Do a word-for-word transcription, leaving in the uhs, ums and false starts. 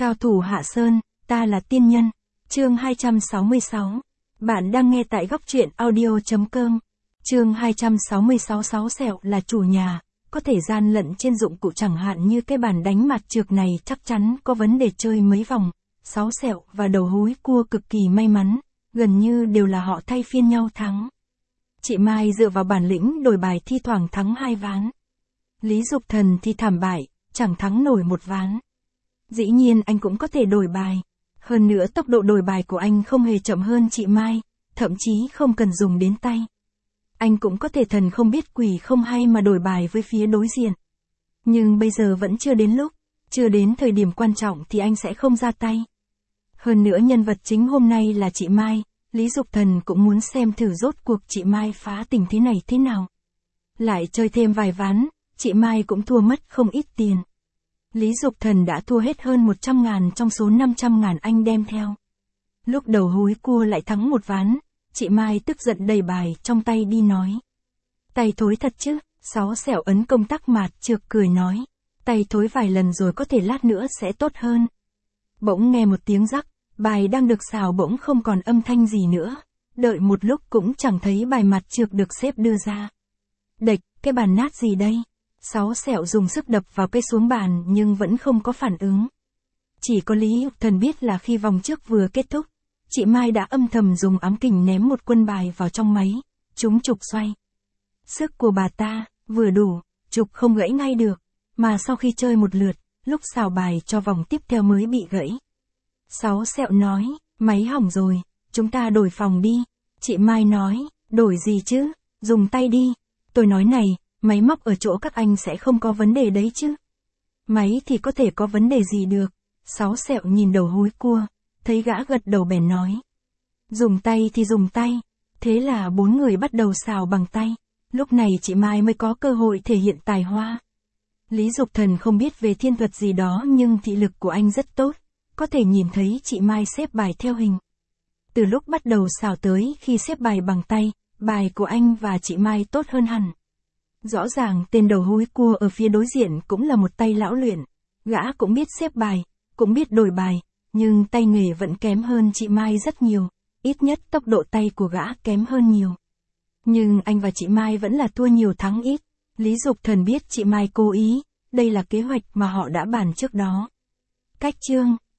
Cao thủ Hạ Sơn, ta là tiên nhân. Chương hai trăm sáu mươi sáu. Bạn đang nghe tại góc truyện audio.com. Chương hai trăm sáu mươi sáu. Sáu sẹo là chủ nhà, có thể gian lận trên dụng cụ chẳng hạn như cái bàn đánh mặt trược này chắc chắn có vấn đề chơi mấy vòng. Sáu sẹo và đầu húi cua cực kỳ may mắn, gần như đều là họ thay phiên nhau thắng. Chị Mai dựa vào bản lĩnh đổi bài thi thoảng thắng hai ván. Lý Dục Thần thì thảm bại, chẳng thắng nổi một ván. Dĩ nhiên anh cũng có thể đổi bài. Hơn nữa tốc độ đổi bài của anh không hề chậm hơn chị Mai, thậm chí không cần dùng đến tay. Anh cũng có thể thần không biết quỷ không hay mà đổi bài với phía đối diện. Nhưng bây giờ vẫn chưa đến lúc, chưa đến thời điểm quan trọng thì anh sẽ không ra tay. Hơn nữa nhân vật chính hôm nay là chị Mai, Lý Dục Thần cũng muốn xem thử rốt cuộc chị Mai phá tình thế này thế nào. Lại chơi thêm vài ván, chị Mai cũng thua mất không ít tiền. Lý Dục Thần đã thua hết hơn một trăm ngàn trong số năm trăm ngàn anh đem theo. Lúc đầu húi cua lại thắng một ván, chị Mai tức giận đẩy bài trong tay đi nói. Tay thối thật chứ, sáu sẹo ấn công tắc mạt trược cười nói. Tay thối vài lần rồi có thể lát nữa sẽ tốt hơn. Bỗng nghe một tiếng rắc, bài đang được xào bỗng không còn âm thanh gì nữa. Đợi một lúc cũng chẳng thấy bài mặt trược được xếp đưa ra. Đệch, cái bàn nát gì đây? Sáu sẹo dùng sức đập vào cây xuống bàn nhưng vẫn không có phản ứng. Chỉ có Lý Dục Thần biết là khi vòng trước vừa kết thúc, chị Mai đã âm thầm dùng ám kình ném một quân bài vào trong máy, chúng trục xoay. Sức của bà ta, vừa đủ, trục không gãy ngay được, mà sau khi chơi một lượt, lúc xào bài cho vòng tiếp theo mới bị gãy. Sáu sẹo nói, máy hỏng rồi, chúng ta đổi phòng đi. Chị Mai nói, đổi gì chứ, dùng tay đi. Tôi nói này, máy móc ở chỗ các anh sẽ không có vấn đề đấy chứ. Máy thì có thể có vấn đề gì được. Sáu sẹo nhìn đầu húi cua, thấy gã gật đầu bèn nói. Dùng tay thì dùng tay. Thế là bốn người bắt đầu xào bằng tay. Lúc này chị Mai mới có cơ hội thể hiện tài hoa. Lý Dục Thần không biết về thiên thuật gì đó nhưng thị lực của anh rất tốt, có thể nhìn thấy chị Mai xếp bài theo hình. Từ lúc bắt đầu xào tới khi xếp bài bằng tay, bài của anh và chị Mai tốt hơn hẳn. Rõ ràng tên đầu húi cua ở phía đối diện cũng là một tay lão luyện, gã cũng biết xếp bài, cũng biết đổi bài, nhưng tay nghề vẫn kém hơn chị Mai rất nhiều, ít nhất tốc độ tay của gã kém hơn nhiều. Nhưng anh và chị Mai vẫn là thua nhiều thắng ít. Lý Dục Thần biết chị Mai cố ý, đây là kế hoạch mà họ đã bàn trước đó. Cách chương